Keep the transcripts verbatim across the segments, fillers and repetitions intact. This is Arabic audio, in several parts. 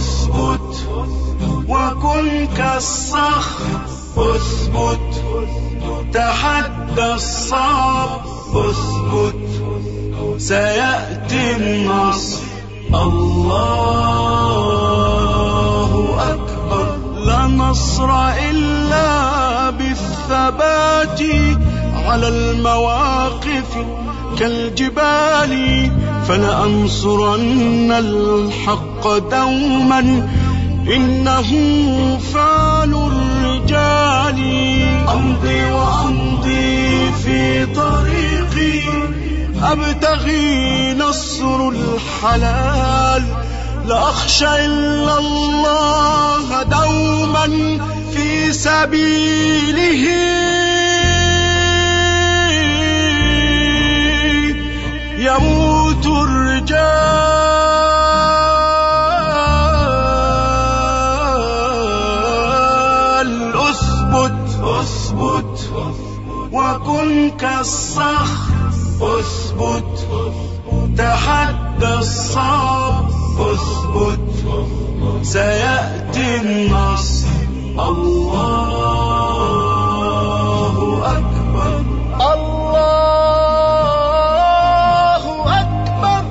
اثبت وكن كالصخر، اثبت تحدى الصعب، اثبت سيأتي النصر. الله أكبر. لا نصر إلا بالثبات على المواقف كالجبال، فلأنصرن الحق دوما إنه فعل الرجال. أمضي وأمضي في طريقي أبتغي نصر الحلال، لا أخشى إلا الله دوما في سبيله يموت الرجال. اثبت اثبت وكن كالصخر، اثبت تحدى الصعب، اثبت سيأتي النصر. الله أكبر. الله أكبر.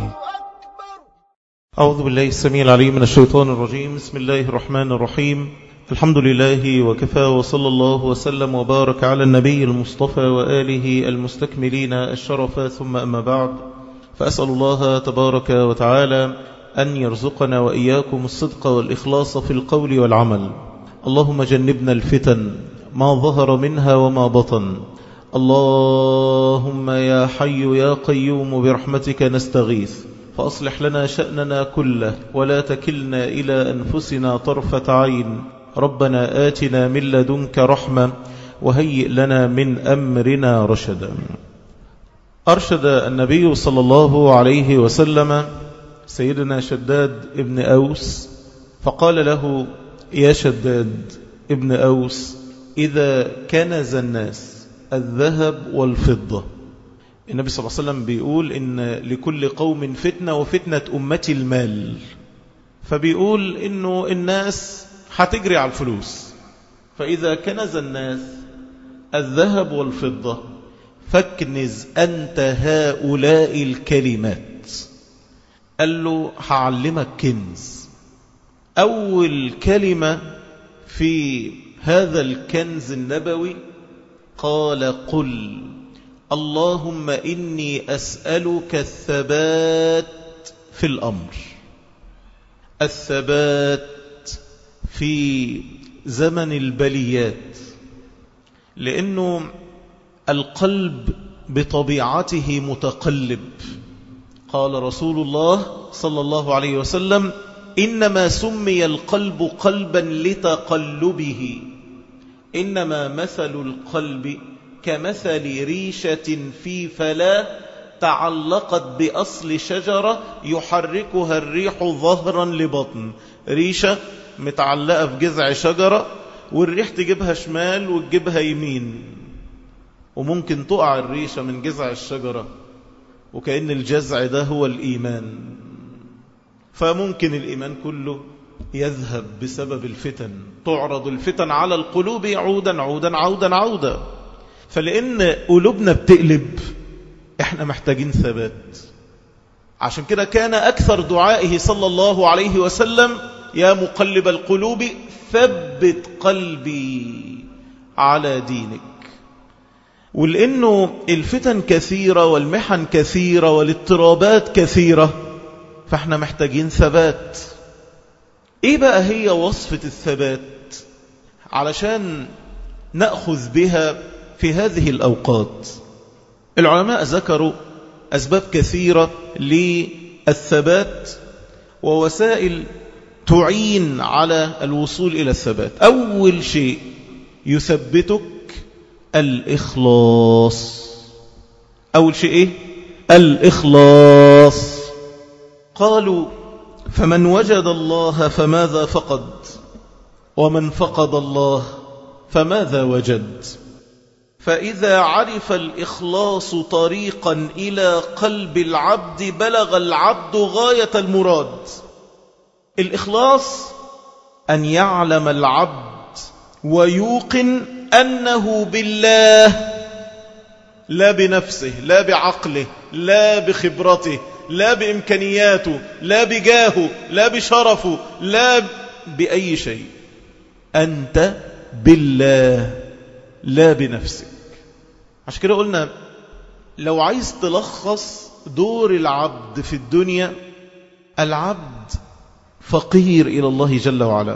أعوذ بالله السميع العليم من الشيطان الرجيم. بسم الله الرحمن الرحيم. الحمد لله وكفى، وصلى الله وسلم وبارك على النبي المصطفى وآله المستكملين الشرف، ثم أما بعد، فأسأل الله تبارك وتعالى أن يرزقنا وإياكم الصدق والإخلاص في القول والعمل. اللهم جنبنا الفتن ما ظهر منها وما بطن. اللهم يا حي يا قيوم برحمتك نستغيث، فأصلح لنا شأننا كله ولا تكلنا إلى أنفسنا طرفة عين. ربنا آتنا من لدنك رحمة وهيئ لنا من أمرنا رشدا. أرشد النبي صلى الله عليه وسلم سيدنا شداد ابن أوس فقال له: يا شداد ابن أوس، إذا كنز الناس الذهب والفضة. النبي صلى الله عليه وسلم بيقول إن لكل قوم فتنة، وفتنة أمتي المال. فبيقول إنه الناس هتجري على الفلوس، فإذا كنز الناس الذهب والفضة فاكنز أنت هؤلاء الكلمات. قال له: هعلمك كنز. أول كلمة في هذا الكنز النبوي قال: قل اللهم إني أسألك الثبات في الأمر، الثبات في زمن البليات، لأنه القلب بطبيعته متقلب. قال رسول الله صلى الله عليه وسلم: إنما سمي القلب قلبا لتقلبه، إنما مثل القلب كمثل ريشة في فلاة تعلقت بأصل شجرة يحركها الريح ظهرا لبطن. ريشة متعلقة في جذع شجرة، والريح تجيبها شمال وتجيبها يمين، وممكن تقع الريشة من جذع الشجرة، وكأن الجذع ده هو الإيمان. فممكن الإيمان كله يذهب بسبب الفتن. تعرض الفتن على القلوب عودا عودا عودا عودا. فلأن قلوبنا بتقلب، احنا محتاجين ثبات. عشان كده كان أكثر دعائه صلى الله عليه وسلم: يا مقلب القلوب ثبت قلبي على دينك. ولأنه الفتن كثيرة والمحن كثيرة والاضطرابات كثيرة، فاحنا محتاجين ثبات. ايه بقى هي وصفة الثبات علشان نأخذ بها في هذه الأوقات؟ العلماء ذكروا أسباب كثيرة للثبات ووسائل تعين على الوصول إلى الثبات. أول شيء يثبتك الإخلاص. أول شيء إيه؟ الإخلاص. قالوا: فمن وجد الله فماذا فقد، ومن فقد الله فماذا وجد. فإذا عرف الإخلاص طريقا إلى قلب العبد بلغ العبد غاية المراد. الإخلاص أن يعلم العبد ويوقن أنه بالله، لا بنفسه، لا بعقله، لا بخبرته، لا بإمكانياته، لا بجاهه، لا بشرفه، لا بأي شيء. أنت بالله لا بنفسك. عشان كده قلنا لو عايز تلخص دور العبد في الدنيا، العبد فقير إلى الله جل وعلا.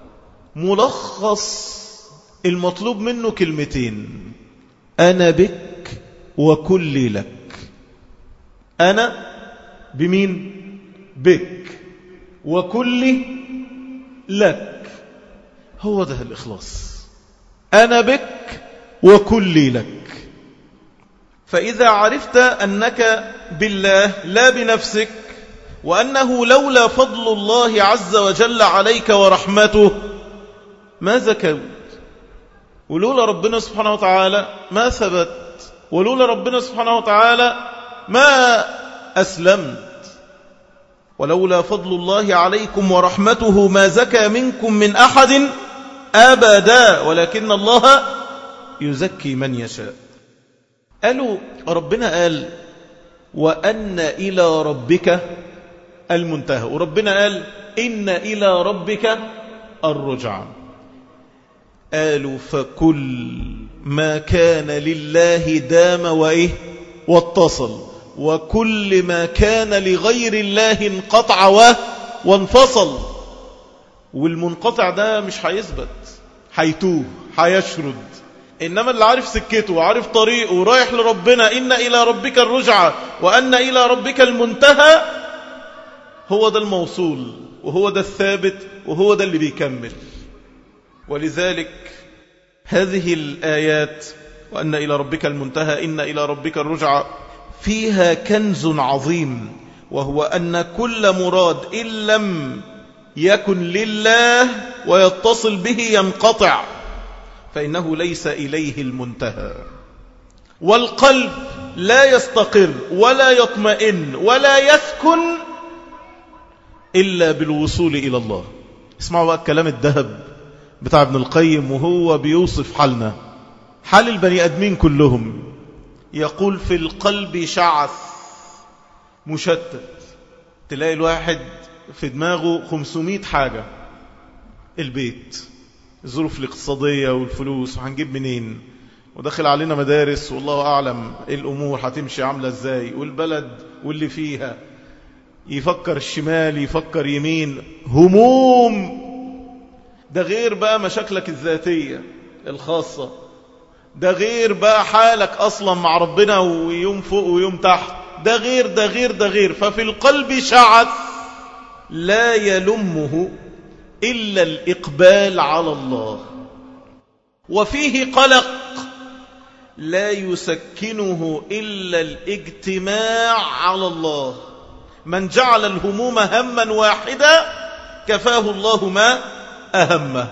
ملخص المطلوب منه كلمتين: أنا بك وكلي لك. أنا بمين؟ بك، وكلي لك. هو ده الإخلاص، أنا بك وكلي لك. فإذا عرفت أنك بالله لا بنفسك، وأنه لولا فضل الله عز وجل عليك ورحمته ما زكوت، ولولا ربنا سبحانه وتعالى ما ثبت، ولولا ربنا سبحانه وتعالى ما أسلمت، ولولا فضل الله عليكم ورحمته ما زكى منكم من أحد أبدا ولكن الله يزكي من يشاء. قالوا ربنا قال وأن إلى ربك المنتهى، وربنا قال إن إلى ربك الرجع. قالوا فكل ما كان لله دام وإيه واتصل، وكل ما كان لغير الله انقطع وانفصل. والمنقطع ده مش هيثبت، هيتوه، هيشرد. إنما اللي عارف سكته وعارف طريقه ورايح لربنا، إن إلى ربك الرجعة وأن إلى ربك المنتهى، هو ده الموصول، وهو ده الثابت، وهو ده اللي بيكمل. ولذلك هذه الآيات وأن إلى ربك المنتهى إن إلى ربك الرجعة فيها كنز عظيم، وهو أن كل مراد إن لم يكن لله ويتصل به ينقطع، فإنه ليس إليه المنتهى. والقلب لا يستقر ولا يطمئن ولا يسكن إلا بالوصول إلى الله. اسمعوا بقى الكلام الذهب بتاع ابن القيم وهو بيوصف حالنا، حال البني أدمين كلهم. يقول في القلب شعث مشتت، تلاقي الواحد في دماغه خمسمائة حاجة: البيت، الظروف الاقتصادية والفلوس، وهنجيب منين، وداخل علينا مدارس والله أعلم الأمور هتمشي عاملة ازاي، والبلد واللي فيها. يفكر الشمال، يفكر يمين، هموم. ده غير بقى مشاكلك الذاتية الخاصة، ده غير بقى حالك أصلا مع ربنا ويوم فوق ويوم تحت، ده غير ده غير ده غير. ففي القلب شعث لا يلمه إلا الإقبال على الله، وفيه قلق لا يسكنه إلا الاجتماع على الله. من جعل الهموم هما واحدا كفاه الله ما أهمه.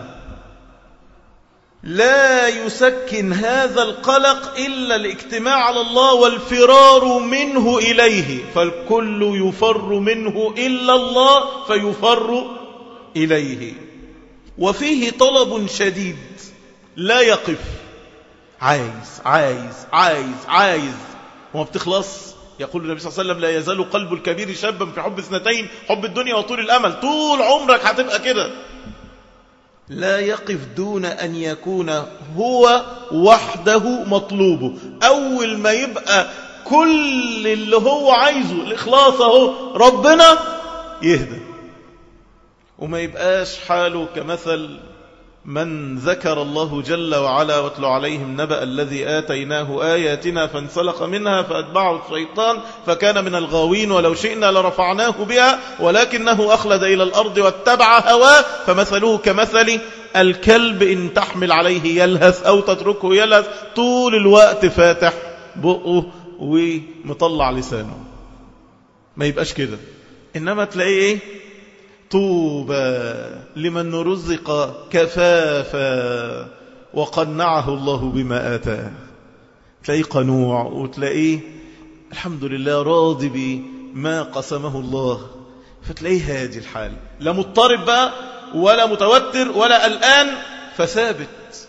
لا يسكن هذا القلق إلا الاجتماع على الله والفرار منه إليه، فالكل يفر منه إلا الله فيفر إليه. وفيه طلب شديد لا يقف، عايز عايز عايز عايز وما بتخلص. يقول النبي صلى الله عليه وسلم لا يزال قلب الكبير شابا في حب اثنتين: حب الدنيا وطول الأمل. طول عمرك هتبقى كده، لا يقف دون أن يكون هو وحده مطلوبه. أول ما يبقى كل اللي هو عايزه الإخلاص اهو ربنا، يهدى وما يبقاش حاله كمثل من ذكر الله جل وعلا واتل عليهم نبأ الذي آتيناه آياتنا فانسلخ منها فأتبعه الشيطان فكان من الغاوين ولو شئنا لرفعناه بها ولكنه أخلد إلى الأرض واتبع هواه فمثله كمثل الكلب إن تحمل عليه يلهث أو تتركه يلهث، طول الوقت فاتح بقه ومطلع لسانه. ما يبقاش كده، إنما تلاقيه إيه؟ طوبى لمن رزق كفافا وقنعه الله بما آتاه. تلاقيه قنوع، وتلاقيه الحمد لله راضي بما قسمه الله. فتلاقيه هادي الحال، لا مضطرب بقى ولا متوتر ولا قلقان، فثابت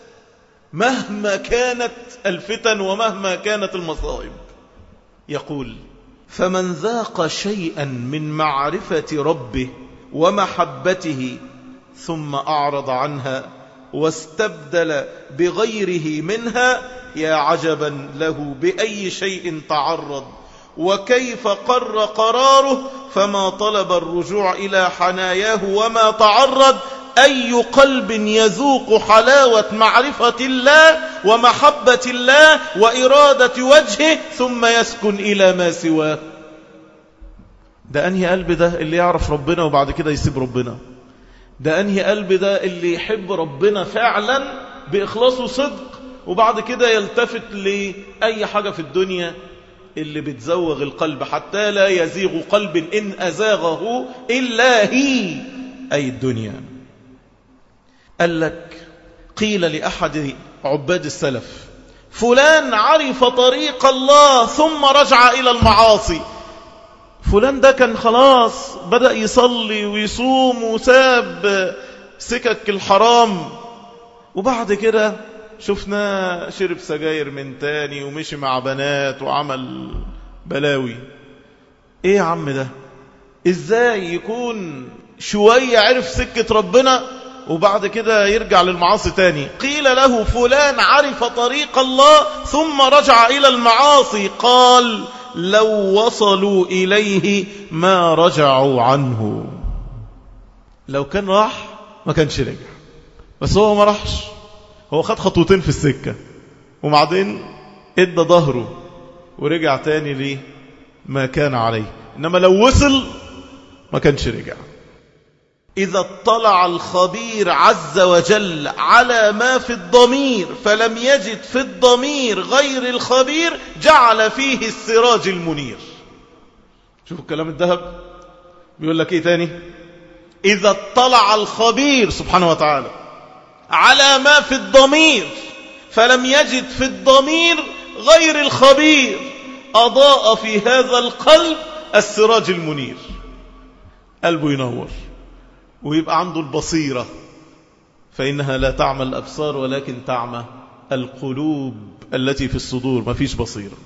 مهما كانت الفتن ومهما كانت المصائب. يقول: فمن ذاق شيئا من معرفة ربه ومحبته ثم أعرض عنها واستبدل بغيره منها، يا عجبا له بأي شيء تعرض وكيف قر قراره، فما طلب الرجوع إلى حناياه وما تعرض. أي قلب يذوق حلاوة معرفة الله ومحبة الله وإرادة وجهه ثم يسكن إلى ما سواه. ده أنهي قلب ده اللي يعرف ربنا وبعد كده يسيب ربنا؟ ده أنهي قلب ده اللي يحب ربنا فعلا بإخلاص وصدق وبعد كده يلتفت لأي حاجة في الدنيا اللي بتزوغ القلب، حتى لا يزيغ قلب إن أزاغه إلا هي، أي الدنيا. قال لك: قيل لأحد عباد السلف: فلان عرف طريق الله ثم رجع إلى المعاصي. فلان ده كان خلاص بدأ يصلي ويصوم وساب سكك الحرام، وبعد كده شفناه شرب سجاير من تاني ومشي مع بنات وعمل بلاوي. ايه يا عم ده؟ ازاي يكون شوية عرف سكة ربنا وبعد كده يرجع للمعاصي تاني؟ قيل له: فلان عرف طريق الله ثم رجع إلى المعاصي. قال: لو وصلوا إليه ما رجعوا عنه. لو كان راح ما كانش رجع، بس هو ما راحش، هو خد خطوتين في السكة وبعدين ادى ظهره ورجع تاني ليه ما كان عليه. إنما لو وصل ما كانش رجع. إذا اطلع الخبير عز وجل على ما في الضمير فلم يجد في الضمير غير الخبير جعل فيه السراج المنير. شوفوا الكلام الذهب بيقول لك ايه تاني: إذا اطلع الخبير سبحانه وتعالى على ما في الضمير فلم يجد في الضمير غير الخبير أضاء في هذا القلب السراج المنير، قلبه ينور ويبقى عنده البصيرة، فإنها لا تعمى الأبصار ولكن تعمى القلوب التي في الصدور. ما فيش بصيرة.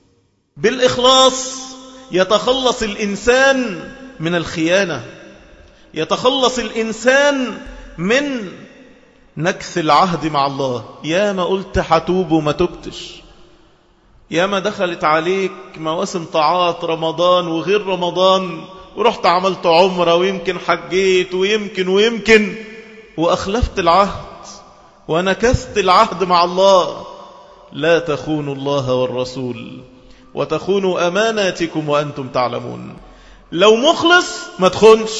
بالإخلاص يتخلص الإنسان من الخيانة، يتخلص الإنسان من نكث العهد مع الله. يا ما قلت حتوب وما تبتش، يا ما دخلت عليك مواسم طاعات رمضان وغير رمضان ورحت عملت عمرة ويمكن حجيت ويمكن ويمكن وأخلفت العهد ونكثت العهد مع الله. لا تخونوا الله والرسول وتخونوا أماناتكم وأنتم تعلمون. لو مخلص ما تخونش.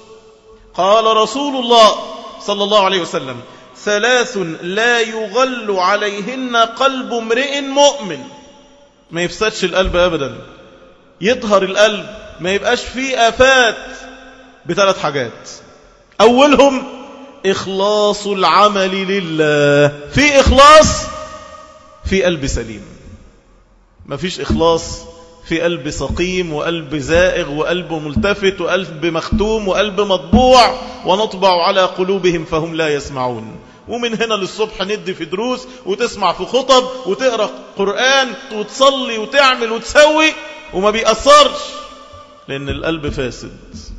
قال رسول الله صلى الله عليه وسلم: ثلاث لا يغل عليهن قلب امرئ مؤمن. ما يفسدش القلب أبدا، يطهر القلب، ما يبقاش فيه آفات بثلاث حاجات. أولهم إخلاص العمل لله. في إخلاص في قلب سليم، ما فيش إخلاص في قلب سقيم وقلب زائغ وقلب ملتفت وقلب مختوم وقلب مطبوع. ونطبع على قلوبهم فهم لا يسمعون. ومن هنا للصبح ندي في دروس وتسمع في خطب وتقرأ قرآن وتصلي وتعمل وتسوي وما بيأثرش، لأن القلب فاسد.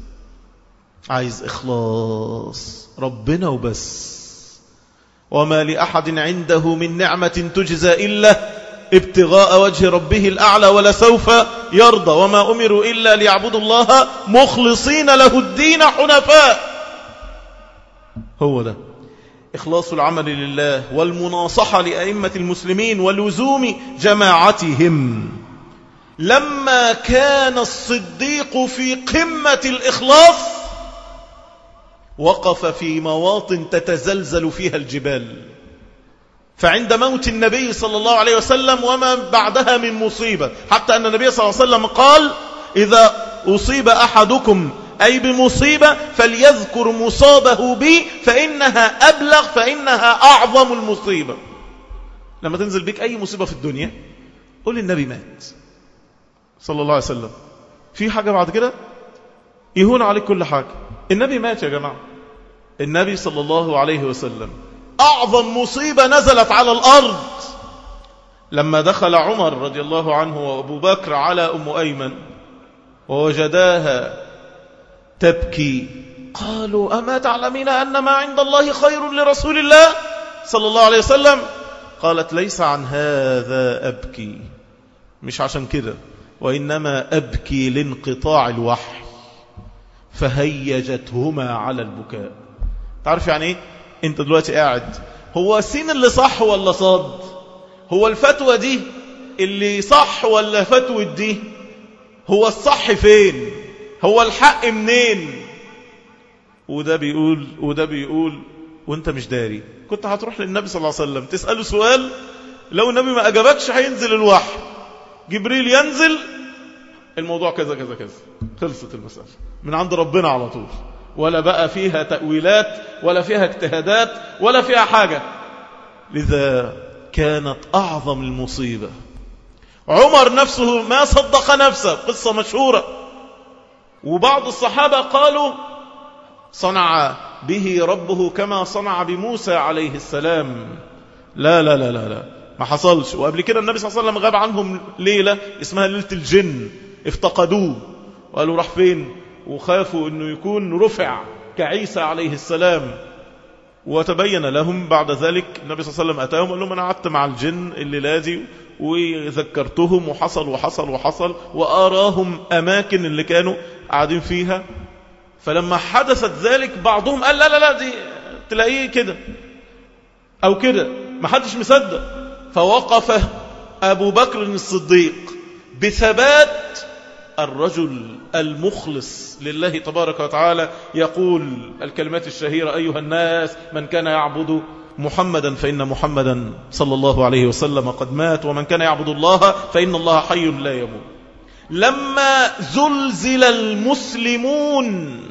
عايز إخلاص ربنا وبس. وما لأحد عنده من نعمة تجزى إلا ابتغاء وجه ربه الأعلى ولسوف يرضى. وما أمروا إلا ليعبدوا الله مخلصين له الدين حنفاء. هو ده إخلاص العمل لله والمناصحة لأئمة المسلمين ولزوم جماعتهم. لما كان الصديق في قمة الإخلاص وقف في مواطن تتزلزل فيها الجبال. فعند موت النبي صلى الله عليه وسلم وما بعدها من مصيبة، حتى أن النبي صلى الله عليه وسلم قال: إذا أصيب أحدكم أي بمصيبة فليذكر مصابه بي فإنها أبلغ، فإنها أعظم المصيبة. لما تنزل بك أي مصيبة في الدنيا قول النبي مات صلى الله عليه وسلم. في حاجة بعد كده؟ يهون عليك كل حاجة. النبي مات يا جماعة، النبي صلى الله عليه وسلم أعظم مصيبة نزلت على الأرض لما دخل عمر رضي الله عنه وأبو بكر على أم أيمن ووجداها تبكي، قالوا أما تعلمين أن ما عند الله خير لرسول الله صلى الله عليه وسلم؟ قالت ليس عن هذا أبكي، مش عشان كده، وإنما أبكي لانقطاع الوحي. فهيجتهما على البكاء. تعرف يعني ايه؟ انت دلوقتي قاعد، هو سين اللي صح ولا صاد؟ هو الفتوى دي اللي صح ولا فتوى دي؟ هو الصح فين؟ هو الحق منين؟ وده بيقول وده بيقول وانت مش داري. كنت هتروح للنبي صلى الله عليه وسلم تسأله سؤال، لو النبي ما أجابكش هينزل الوحي، جبريل ينزل، الموضوع كذا كذا كذا، خلصت المسألة من عند ربنا على طول، ولا بقى فيها تأويلات ولا فيها اجتهادات ولا فيها حاجة. لذا كانت أعظم المصيبة. عمر نفسه ما صدق نفسه، قصة مشهورة، وبعض الصحابة قالوا صنع به ربه كما صنع بموسى عليه السلام. لا لا لا لا لا، ما حصلش. وقبل كده النبي صلى الله عليه وسلم غاب عنهم ليلة اسمها ليلة الجن، افتقدوه وقالوا راح فين، وخافوا انه يكون رفع كعيسى عليه السلام. وتبين لهم بعد ذلك النبي صلى الله عليه وسلم أتاهم وقال لهم أنا قعدت مع الجن الليلة دي وذكرتهم وحصل وحصل وحصل، وأراهم أماكن اللي كانوا قاعدين فيها. فلما حدثت ذلك بعضهم قال لا لا لا، دي تلاقيه كده أو كده، ما حدش مصدق. فوقف أبو بكر الصديق بثبات الرجل المخلص لله تبارك وتعالى، يقول الكلمات الشهيرة: أيها الناس، من كان يعبد محمدا فإن محمدا صلى الله عليه وسلم قد مات، ومن كان يعبد الله فإن الله حي لا يموت. لما زلزل المسلمون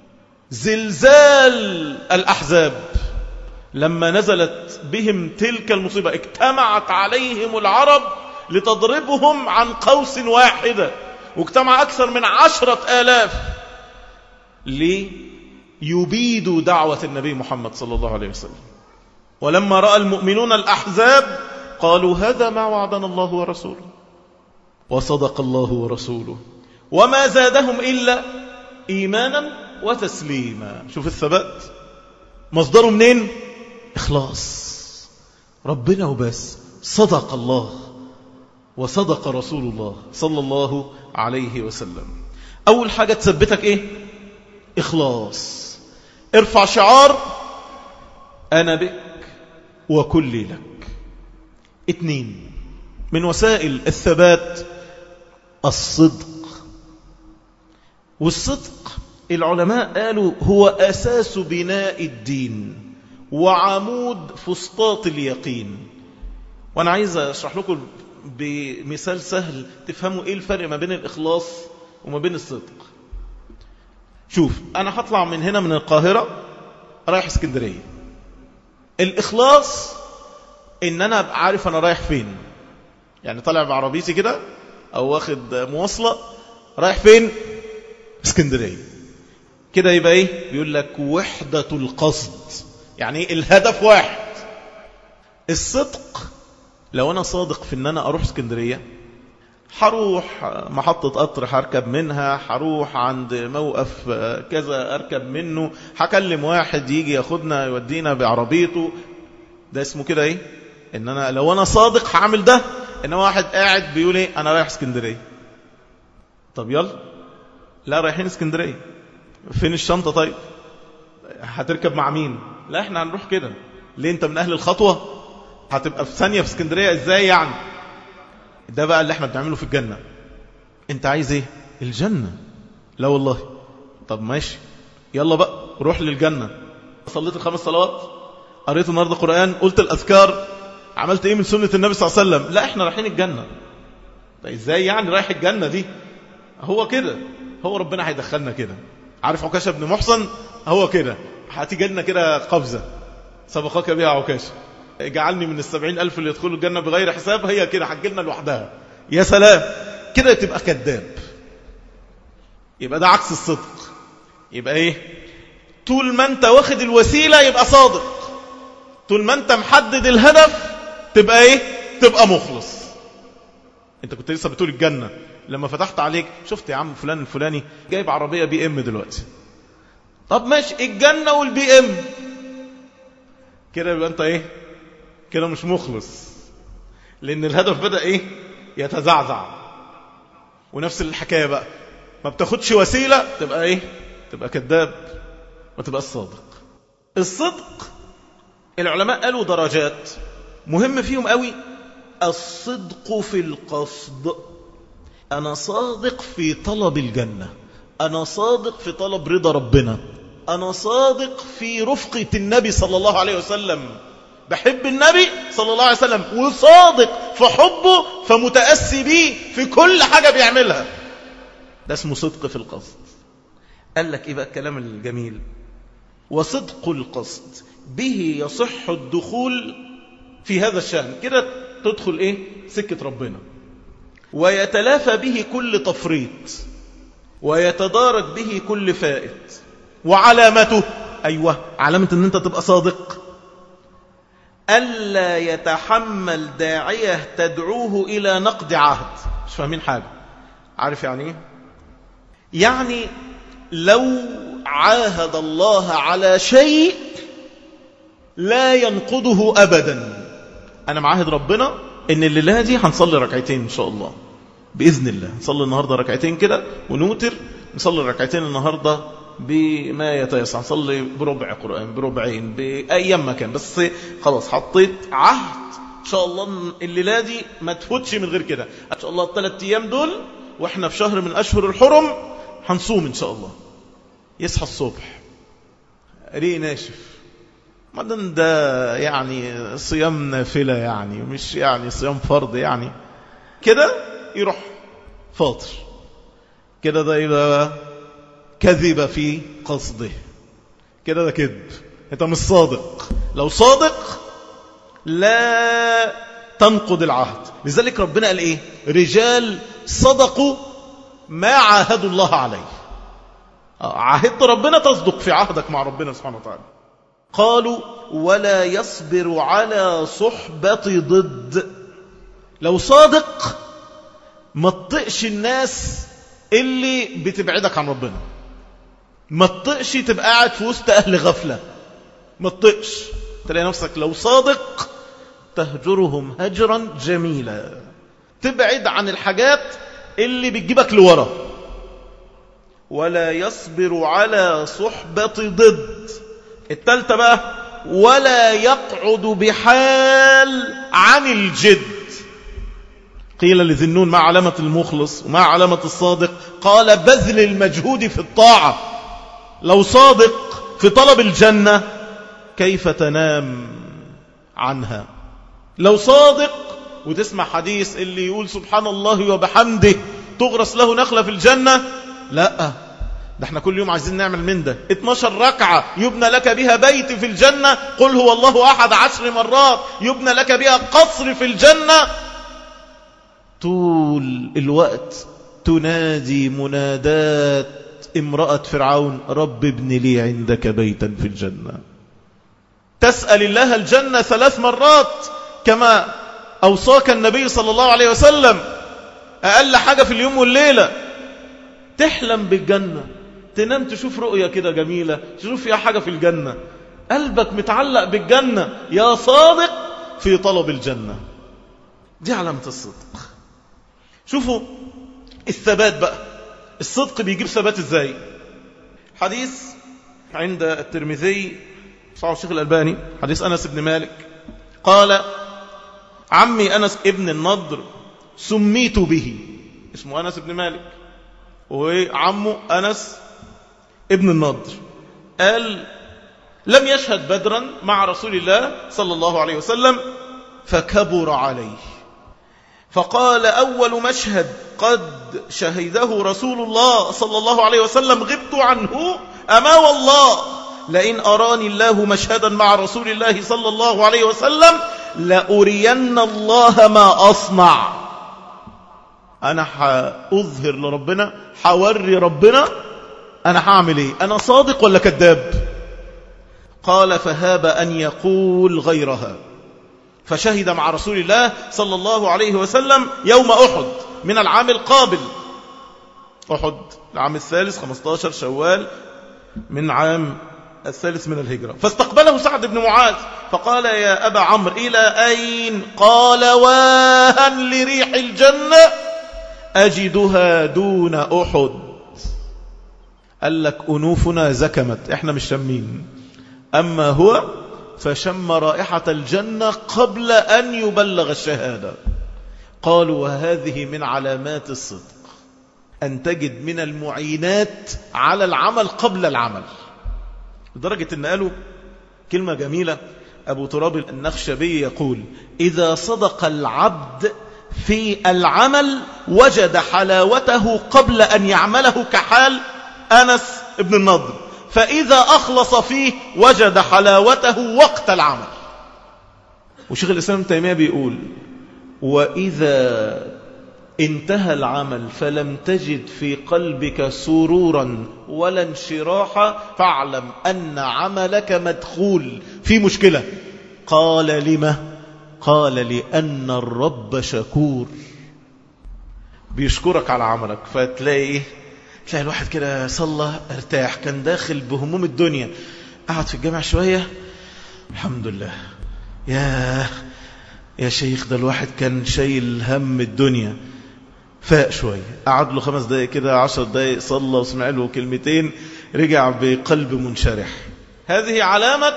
زلزال الأحزاب، لما نزلت بهم تلك المصيبة، اجتمعت عليهم العرب لتضربهم عن قوس واحدة، واجتمع أكثر من عشرة آلاف ليبيدوا دعوة النبي محمد صلى الله عليه وسلم. ولما رأى المؤمنون الأحزاب قالوا هذا ما وعدنا الله ورسوله، وصدق الله ورسوله، وما زادهم إلا إيمانا وتسليما. شوف الثبات مصدره منين؟ إخلاص ربنا وبس. صدق الله وصدق رسول الله صلى الله عليه وسلم. أول حاجة تثبتك إيه؟ إخلاص. ارفع شعار أنا بك وكلي لك. اتنين من وسائل الثبات الصدق. والصدق العلماء قالوا هو أساس بناء الدين وعمود فسطاط اليقين. وأنا عايز أشرح لكم بمثال سهل تفهموا إيه الفرق ما بين الإخلاص وما بين الصدق. شوف، أنا هطلع من هنا من القاهرة رايح اسكندرية. الإخلاص إن أنا عارف أنا رايح فين، يعني طالع بعربيتي كده أو واخد مواصلة رايح فين؟ اسكندرية. كده يبقى إيه؟ بيقول لك وحدة القصد، يعني الهدف واحد. الصدق لو أنا صادق في أن أنا أروح اسكندرية، حروح محطة قطر هركب منها، حروح عند موقف كذا أركب منه، هكلم واحد يجي ياخدنا يودينا بعربيته، ده اسمه كده إيه؟ إن أنا لو أنا صادق هعمل ده. إنما واحد قاعد بيقول إيه؟ أنا رايح اسكندرية. طب يلا، لا رايحين اسكندرية، فين الشنطة؟ طيب هتركب مع مين؟ لا احنا هنروح كده. ليه؟ انت من أهل الخطوة؟ هتبقى في ثانية في اسكندرية ازاي يعني؟ ده بقى اللي احنا بنعمله في الجنة. انت عايز ايه؟ الجنة. لا والله. طب ماشي، يلا بقى روح للجنة. صليت الخمس صلوات، قريت النهارده قرآن، قلت الأذكار، عملت ايه من سنة النبي صلى الله عليه وسلم؟ لا احنا رايحين الجنة. طيب ازاي يعني رايح الجنة دي؟ هو كده، هو ربنا هيدخلنا كده. عارف عكاشة بن محصن؟ هو كده هتيجي لنا كده قفزة سبقك بها عكاشة، اجعلني من السبعين ألف اللي يدخلوا الجنة بغير حساب. هي كده هتجيلنا لوحدها. يا سلام، كده تبقى كذاب. يبقى ده عكس الصدق. يبقى ايه؟ طول ما انت واخد الوسيلة يبقى صادق، طول ما انت محدد الهدف تبقى ايه؟ تبقى مخلص. انت كنت لسه بتقول الجنة، لما فتحت عليك شفت يا عم فلان الفلاني جايب عربية بي ام دلوقتي، طب ماشي الجنة والبي ام كده، يبقى انت ايه؟ كده مش مخلص، لان الهدف بدأ ايه؟ يتزعزع. ونفس الحكاية بقى، ما بتاخدش وسيلة تبقى ايه؟ تبقى كذاب، ما تبقى الصادق. الصدق العلماء قالوا درجات، مهم فيهم قوي الصدق في القصد. أنا صادق في طلب الجنة، أنا صادق في طلب رضا ربنا، أنا صادق في رفقة النبي صلى الله عليه وسلم، بحب النبي صلى الله عليه وسلم وصادق في حبه، فمتأسي بيه في كل حاجة بيعملها. ده اسمه صدق في القصد. قال لك إيه بقى الكلام الجميل؟ وصدق القصد به يصح الدخول في هذا الشأن، كده تدخل إيه؟ سكة ربنا، ويتلافى به كل تفريط، ويتدارك به كل فائت. وعلامته، أيوة علامة أن أنت تبقى صادق، ألا يتحمل داعية تدعوه إلى نقد عهد. مش فاهمين حاجة؟ عارف يعني إيه؟ يعني لو عاهد الله على شيء لا ينقضه أبدا. أنا معاهد ربنا إن الليلة دي هنصلي ركعتين إن شاء الله بإذن الله، نصلي النهاردة ركعتين كده ونوتر، نصلي ركعتين النهاردة بما يتيسر، نصلي بربع قرآن بربعين بأيام مكان، بس خلاص حطيت عهد إن شاء الله الليلة دي ما تفوتش من غير كده. إن شاء الله الثلاث أيام دول وإحنا في شهر من أشهر الحرم هنصوم إن شاء الله. يصحى الصبح ريق ناشف، مدن ده يعني صيام نافلة، يعني مش يعني صيام فرض، يعني كده يروح فاطر كده، ده يبقى كذب في قصده، كده ده كذب، انت مش صادق. لو صادق لا تنقض العهد. لذلك ربنا قال ايه؟ رجال صدقوا ما عاهدوا الله عليه. عاهدت ربنا تصدق في عهدك مع ربنا سبحانه وتعالى. قالوا ولا يصبر على صحبة ضد. لو صادق ما تطقش الناس اللي بتبعدك عن ربنا، ما تطقش تبقى قاعد في وسط أهل غفلة، ما تطقش. تلاقي نفسك لو صادق تهجرهم هجرا جميلا، تبعد عن الحاجات اللي بتجيبك لورا. ولا يصبر على صحبة ضد. التالتة بقى ولا يقعد بحال عن الجد. قيل لذنون ما علامة المخلص وما علامة الصادق؟ قال بذل المجهود في الطاعة. لو صادق في طلب الجنة كيف تنام عنها؟ لو صادق وتسمع حديث اللي يقول سبحان الله وبحمده تغرس له نخلة في الجنة، لا ده احنا كل يوم عايزين نعمل من ده اتناشر ركعة يبنى لك بها بيت في الجنة، قل هو الله أحد عشر مرات يبنى لك بها قصر في الجنة. طول الوقت تنادي منادات امرأة فرعون رب ابن لي عندك بيتا في الجنة. تسأل الله الجنة ثلاث مرات كما أوصاك النبي صلى الله عليه وسلم، أقل حاجة في اليوم والليلة. تحلم بالجنة، تنام تشوف رؤية كده جميلة، تشوف فيها حاجة في الجنة، قلبك متعلق بالجنة، يا صادق في طلب الجنة. دي علامة الصدق. شوفوا الثبات بقى، الصدق بيجيب ثبات ازاي؟ حديث عند الترمذي صحيح الشيخ الألباني، حديث أنس بن مالك قال عمي أنس ابن النضر سميت به، اسمه أنس بن مالك وعمه أنس ابن النضر، قال لم يشهد بدرا مع رسول الله صلى الله عليه وسلم فكبر عليه، فقال أول مشهد قد شهده رسول الله صلى الله عليه وسلم غبت عنه، أما والله لئن أراني الله مشهدا مع رسول الله صلى الله عليه وسلم لأرين الله ما أصنع. أنا حأظهر لربنا، حوري ربنا أنا هعمل إيه؟ أنا صادق ولا كذاب؟ قال فهاب أن يقول غيرها. فشهد مع رسول الله صلى الله عليه وسلم يوم أحد من العام القابل. أحد العام الثالث خمسة عشر شوال من عام الثالث من الهجرة. فاستقبله سعد بن معاذ فقال يا أبا عمرو إلى أين؟ قال واها لريح الجنة أجدها دون أحد. قال لك أنوفنا زكمت، إحنا مش شمين، أما هو فشم رائحة الجنة قبل أن يبلغ الشهادة. قالوا وهذه من علامات الصدق، أن تجد من المعينات على العمل قبل العمل. لدرجة أن قالوا كلمة جميلة، أبو تراب النخشبي يقول إذا صدق العبد في العمل وجد حلاوته قبل أن يعمله كحال أنس بن النضر، فإذا أخلص فيه وجد حلاوته وقت العمل. وشيخ الإسلام ابن تيمية بيقول وإذا انتهى العمل فلم تجد في قلبك سرورا ولا انشراحا فاعلم أن عملك مدخول في مشكلة. قال لما؟ قال لأن الرب شكور، بيشكرك على عملك. فتلاقي إيه؟ تلاقي الواحد كده صلى ارتاح، كان داخل بهموم الدنيا، قعد في الجامع شوية الحمد لله، يا يا شيخ ده الواحد كان شايل هم الدنيا، فاق شوية، قعد له خمس دقائق كده عشر دقائق صلى وسمع له كلمتين، رجع بقلب منشرح. هذه علامة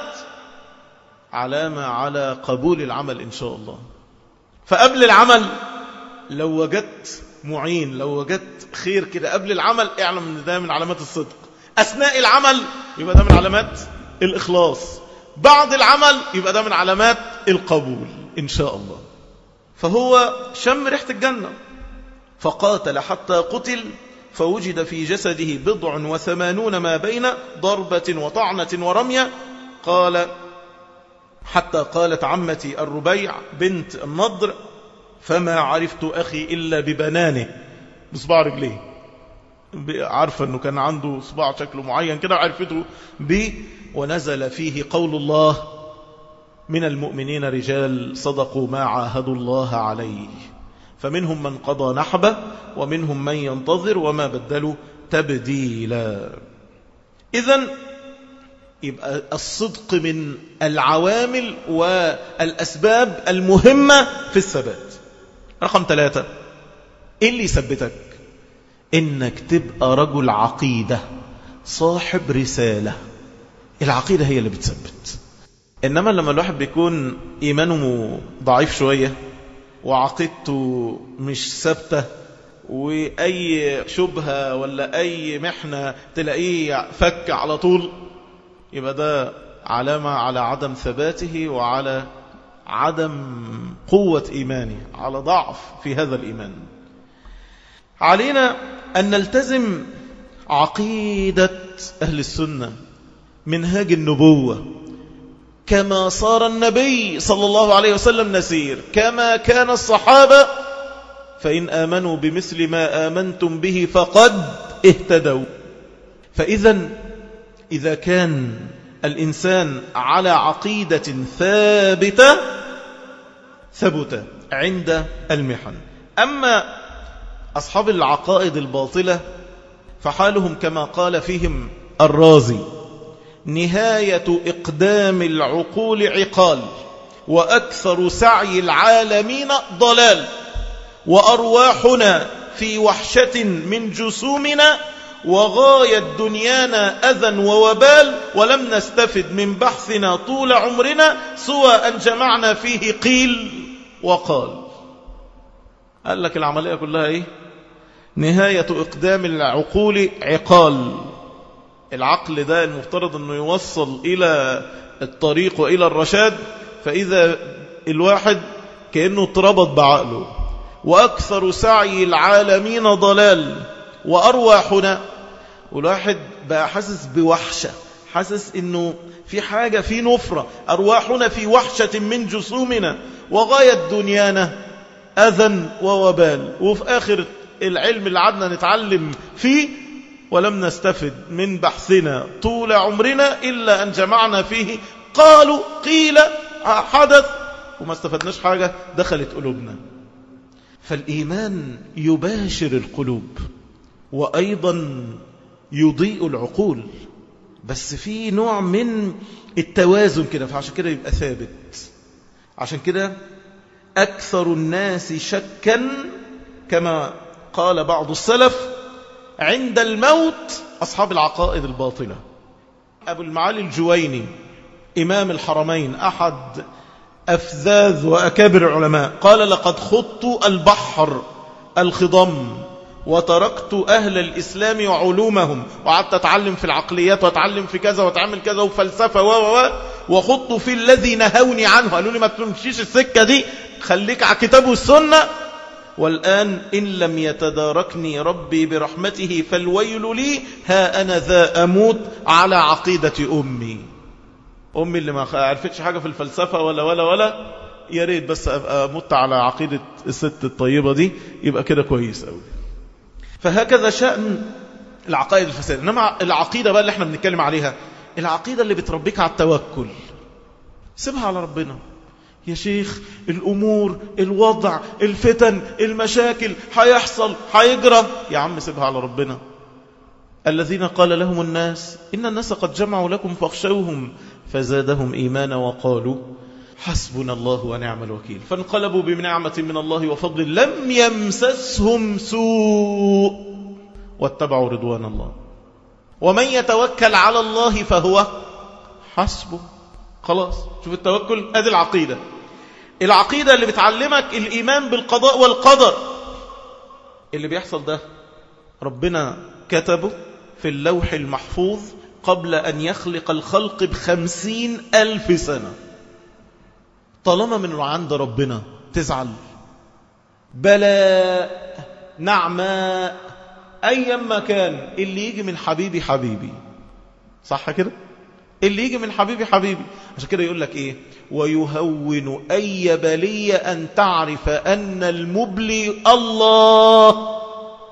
علامة على قبول العمل إن شاء الله. فقبل العمل لو وجدت معين، لو وجدت خير كده قبل العمل، اعلم ان ده من علامات الصدق. أثناء العمل يبقى ده من علامات الإخلاص، بعد العمل يبقى ده من علامات القبول إن شاء الله. فهو شم ريحة الجنة فقاتل حتى قتل، فوجد في جسده بضع وثمانون ما بين ضربة وطعنة ورمية. قال حتى قالت عمتي الربيع بنت النضر فما عرفت أخي إلا ببنانه، بصباع رجليه، عارفة أنه كان عنده صباع شكله معين كده، عرفته به. ونزل فيه قول الله من المؤمنين رجال صدقوا ما عاهدوا الله عليه فمنهم من قضى نحبه ومنهم من ينتظر وما بدلوا تبديلا. إذن يبقى الصدق من العوامل والأسباب المهمة في الثبات. رقم ثلاثة، إيه اللي يثبتك؟ إنك تبقى رجل عقيدة صاحب رسالة. العقيدة هي اللي بتثبت. إنما لما الواحد بيكون إيمانه ضعيف شوية وعقيدته مش ثابتة، وأي شبهة ولا أي محنة تلاقيه فك على طول، يبقى ده علامة على عدم ثباته وعلى عدم قوة إيمانه، على ضعف في هذا الإيمان. علينا أن نلتزم عقيدة أهل السنة، منهاج النبوة، كما صار النبي صلى الله عليه وسلم نسير، كما كان الصحابة، فإن آمنوا بمثل ما آمنتم به فقد اهتدوا. فإذا إذا كان الإنسان على عقيدة ثابتة ثبت عند المحن. أما أصحاب العقائد الباطلة فحالهم كما قال فيهم الرازي: نهاية إقدام العقول عقال، وأكثر سعي العالمين ضلال، وأرواحنا في وحشة من جسومنا، وغاية دنيانا أذى ووبال، ولم نستفد من بحثنا طول عمرنا سوى أن جمعنا فيه قيل وقال. قال لك العملية كلها إيه؟ نهاية إقدام العقول عقال. العقل ده المفترض أنه يوصل إلى الطريق وإلى الرشاد، فإذا الواحد كأنه اتربط بعقله. وأكثر سعي العالمين ضلال، وأرواحنا، والواحد بقى حاسس بوحشة، حاسس أنه في حاجة، في نفرة. أرواحنا في وحشة من جسومنا، وغاية دنيانا أذى ووبال. وفي آخر العلم اللي عدنا نتعلم فيه ولم نستفد من بحثنا طول عمرنا إلا أن جمعنا فيه قالوا قيل حدث وما استفدناش حاجة دخلت قلوبنا. فالإيمان يباشر القلوب وأيضا يضيء العقول، بس في نوع من التوازن كده، فعشان كده يبقى ثابت. عشان كده أكثر الناس شكا كما قال بعض السلف عند الموت أصحاب العقائد الباطلة. أبو المعالي الجويني إمام الحرمين أحد أفذاذ وأكابر العلماء قال لقد خضت البحر الخضم وتركت أهل الإسلام وعلومهم وقعدت أتعلم في العقليات وأتعلم في كذا وأتعمل كذا وفلسفة و وخضت في الذي نهوني عنه، قالوا لي ما تمشيش السكة دي، خليك على الكتاب والسنة. والآن إن لم يتداركني ربي برحمته فالويل لي، ها أنا ذا أموت على عقيدة أمي. أمي اللي ما عرفتش حاجة في الفلسفة ولا ولا ولا يا ريت بس أبقى مت على عقيدة الست الطيبة دي، يبقى كده كويس أوي. فهكذا شأن العقائد الفساد. إنما العقيدة بقى اللي احنا بنتكلم عليها، العقيدة اللي بتربيك على التوكل، سيبها على ربنا يا شيخ. الأمور، الوضع، الفتن، المشاكل هيحصل هيجرى، يا عم سيبها على ربنا. الذين قال لهم الناس إن الناس قد جمعوا لكم فاخشوهم فزادهم إيمانا وقالوا حسبنا الله ونعم الوكيل، فانقلبوا بنعمة من الله وفضل لم يمسسهم سوء واتبعوا رضوان الله ومن يتوكل على الله فهو حسبه. خلاص، شوف التوكل، ادي العقيدة. العقيدة اللي بتعلمك الإيمان بالقضاء والقدر. اللي بيحصل ده ربنا كتبه في اللوح المحفوظ قبل أن يخلق الخلق بخمسين ألف سنة. طالما من عند ربنا تزعل؟ بلى نعماء أيما كان. اللي يجي من حبيبي حبيبي، صح كده؟ اللي يجي من حبيبي حبيبي. عشان كده يقول لك إيه؟ ويهون أي بلية أن تعرف أن المبلي الله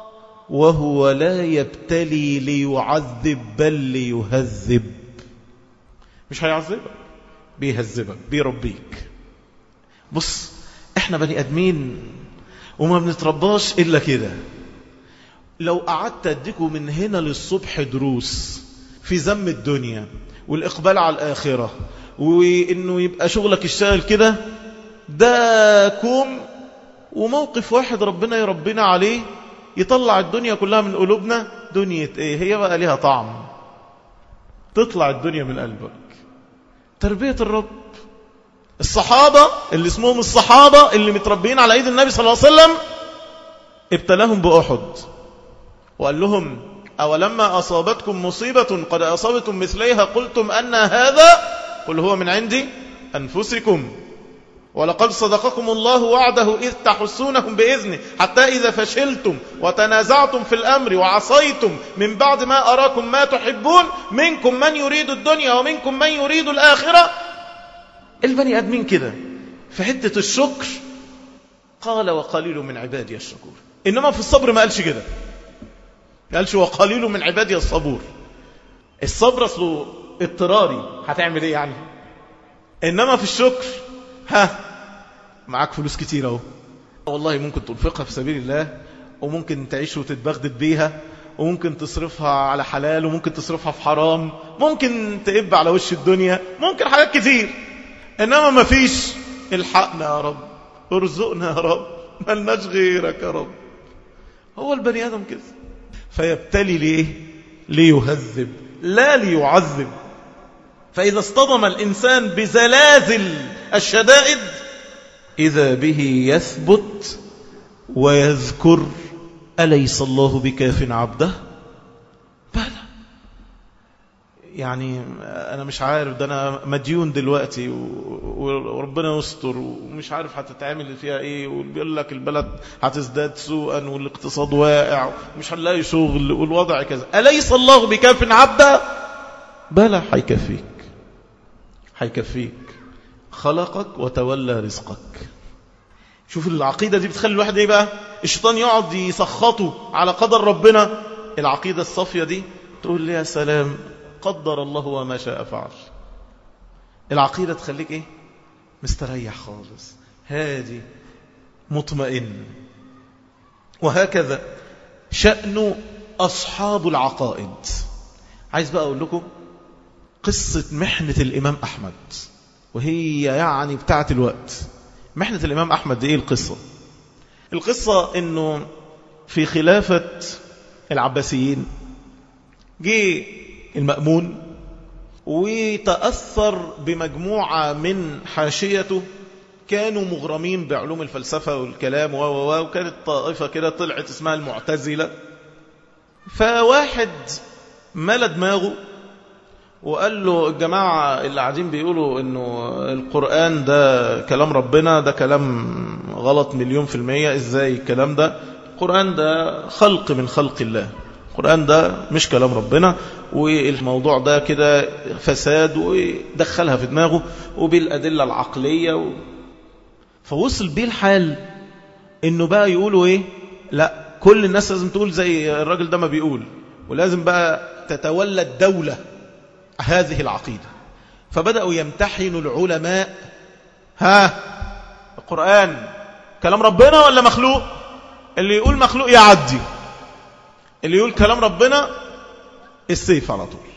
وهو لا يبتلي ليعذب بل ليهذب. مش هيعذبك، بيهذبك، بيربيك. بص، احنا بني ادمين وما بنترباش الا كده. لو قعدت اديكم من هنا للصبح دروس في ذم الدنيا والاقبال على الاخره وانه يبقى شغلك الشاغل كده، ده كوم وموقف واحد ربنا يربينا عليه يطلع الدنيا كلها من قلوبنا. دنيا ايه هي بقى؟ ليها طعم، تطلع الدنيا من قلبك. تربية الرب. الصحابة اللي اسمهم الصحابة اللي متربيين على ايد النبي صلى الله عليه وسلم ابتلاهم بأحد وقال لهم أولما أصابتكم مصيبة قد أصابتم مثليها قلتم أن هذا؟ قل هو من عندي أنفسكم ولقد صدقكم الله وعده إذ تحسونهم بإذنه حتى إذا فشلتم وتنازعتم في الأمر وعصيتم من بعد ما أراكم ما تحبون منكم من يريد الدنيا ومنكم من يريد الآخرة. البني أدمين كده. في حتة الشكر قال وقليل من عبادي الشكور، إنما في الصبر ما قالش كده، قالش وقليل من عبادي الصبور. الصبر أصله اضطراري، هتعمل إيه يعني؟ إنما في الشكر ها معاك فلوس كتير اهو، والله ممكن تنفقها في سبيل الله وممكن تعيش وتتبغدد بيها وممكن تصرفها على حلال وممكن تصرفها في حرام، ممكن تقب على وش الدنيا، ممكن حاجات كتير. انما ما فيش الحقنا يا رب، ارزقنا يا رب، ملناش غيرك يا رب. هو البني ادم كده. فيبتلي ليه؟ ليهذب لا ليعذب. فإذا اصطدم الإنسان بزلازل الشدائد إذا به يثبت ويذكر أليس الله بكاف عبده؟ بلى. يعني أنا مش عارف، ده أنا مديون دلوقتي وربنا يستر ومش عارف هتتعامل فيها إيه، وبيقول لك البلد هتزداد سوءا والاقتصاد واقع ومش هنلاقي شغل والوضع كذا. أليس الله بكاف عبده؟ بلى، هيكفيك، هيكفيك. خلقك وتولى رزقك. شوف العقيدة دي بتخلي الواحد ايه بقى؟ الشيطان يقعد يسخطه على قدر ربنا، العقيدة الصافية دي تقول لي يا سلام، قدر الله وما شاء فعل. العقيدة تخليك ايه؟ مستريح خالص، هادي، مطمئن. وهكذا شأن أصحاب العقائد. عايز بقى أقول لكم قصة محنة الإمام أحمد، وهي يعني بتاعة الوقت. محنة الإمام أحمد دي إيه القصة؟ القصة إنه في خلافة العباسيين جه المأمون وتأثر بمجموعة من حاشيته كانوا مغرمين بعلوم الفلسفة والكلام و و وكانت طائفة كده طلعت اسمها المعتزلة. فواحد مال دماغه وقال له الجماعة اللي قاعدين بيقولوا انه القرآن ده كلام ربنا، ده كلام غلط مليون في المية. ازاي الكلام ده؟ القرآن ده خلق من خلق الله، القرآن ده مش كلام ربنا، والموضوع ده كده فساد، ودخلها في دماغه وبالأدلة العقلية و... فوصل بيه الحال انه بقى يقولوا ايه؟ لا، كل الناس لازم تقول زي الراجل ده ما بيقول، ولازم بقى تتولى الدولة هذه العقيدة. فبدأوا يمتحنوا العلماء، ها القرآن كلام ربنا ولا مخلوق؟ اللي يقول مخلوق يعدي، اللي يقول كلام ربنا السيف على طول.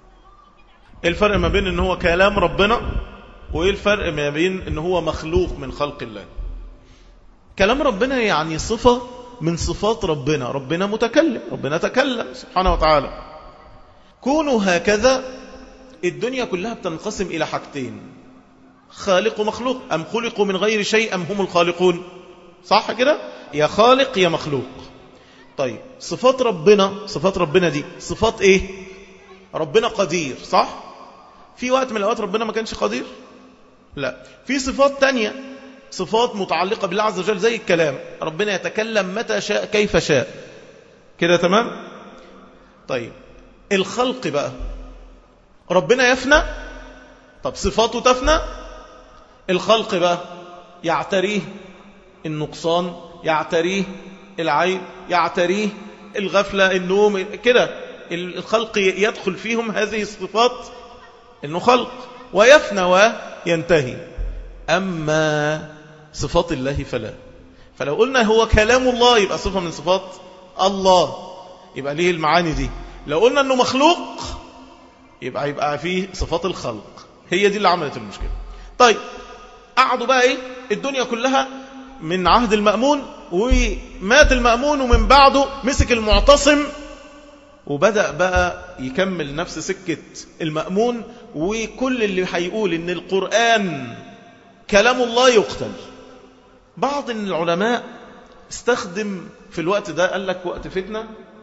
الفرق ما بين ان هو كلام ربنا وايه الفرق ما بين ان هو مخلوق من خلق الله؟ كلام ربنا يعني صفة من صفات ربنا، ربنا متكلم، ربنا تكلم سبحانه وتعالى. كونوا هكذا الدنيا كلها بتنقسم إلى حاجتين: خالق ومخلوق. أم خلقوا من غير شيء أم هم الخالقون؟ صح كده؟ يا خالق يا مخلوق. طيب صفات ربنا، صفات ربنا دي صفات ايه؟ ربنا قدير، صح؟ في وقت من الأوقات ربنا ما كانش قدير؟ لا. في صفات تانية، صفات متعلقة بالله عز وجل زي الكلام، ربنا يتكلم متى شاء كيف شاء كده، تمام؟ طيب الخلق بقى، ربنا يفنى، طب صفاته تفنى. الخلق بقى يعتريه النقصان، يعتريه العيب، يعتريه الغفلة، النوم كده. الخلق يدخل فيهم هذه الصفات، انه خلق ويفنى وينتهي. أما صفات الله فلا. فلو قلنا هو كلام الله يبقى صفة من صفات الله، يبقى ليه المعاني دي. لو قلنا أنه مخلوق يبقى يبقى فيه صفات الخلق. هي دي اللي عملت المشكلة. طيب قعدوا بقى إيه الدنيا كلها من عهد المأمون، ومات المأمون ومن بعده مسك المعتصم، وبدأ بقى يكمل نفس سكة المأمون. وكل اللي هيقول إن القرآن كلام الله يقتل. بعض العلماء استخدم في الوقت ده، قال لك وقت فتنة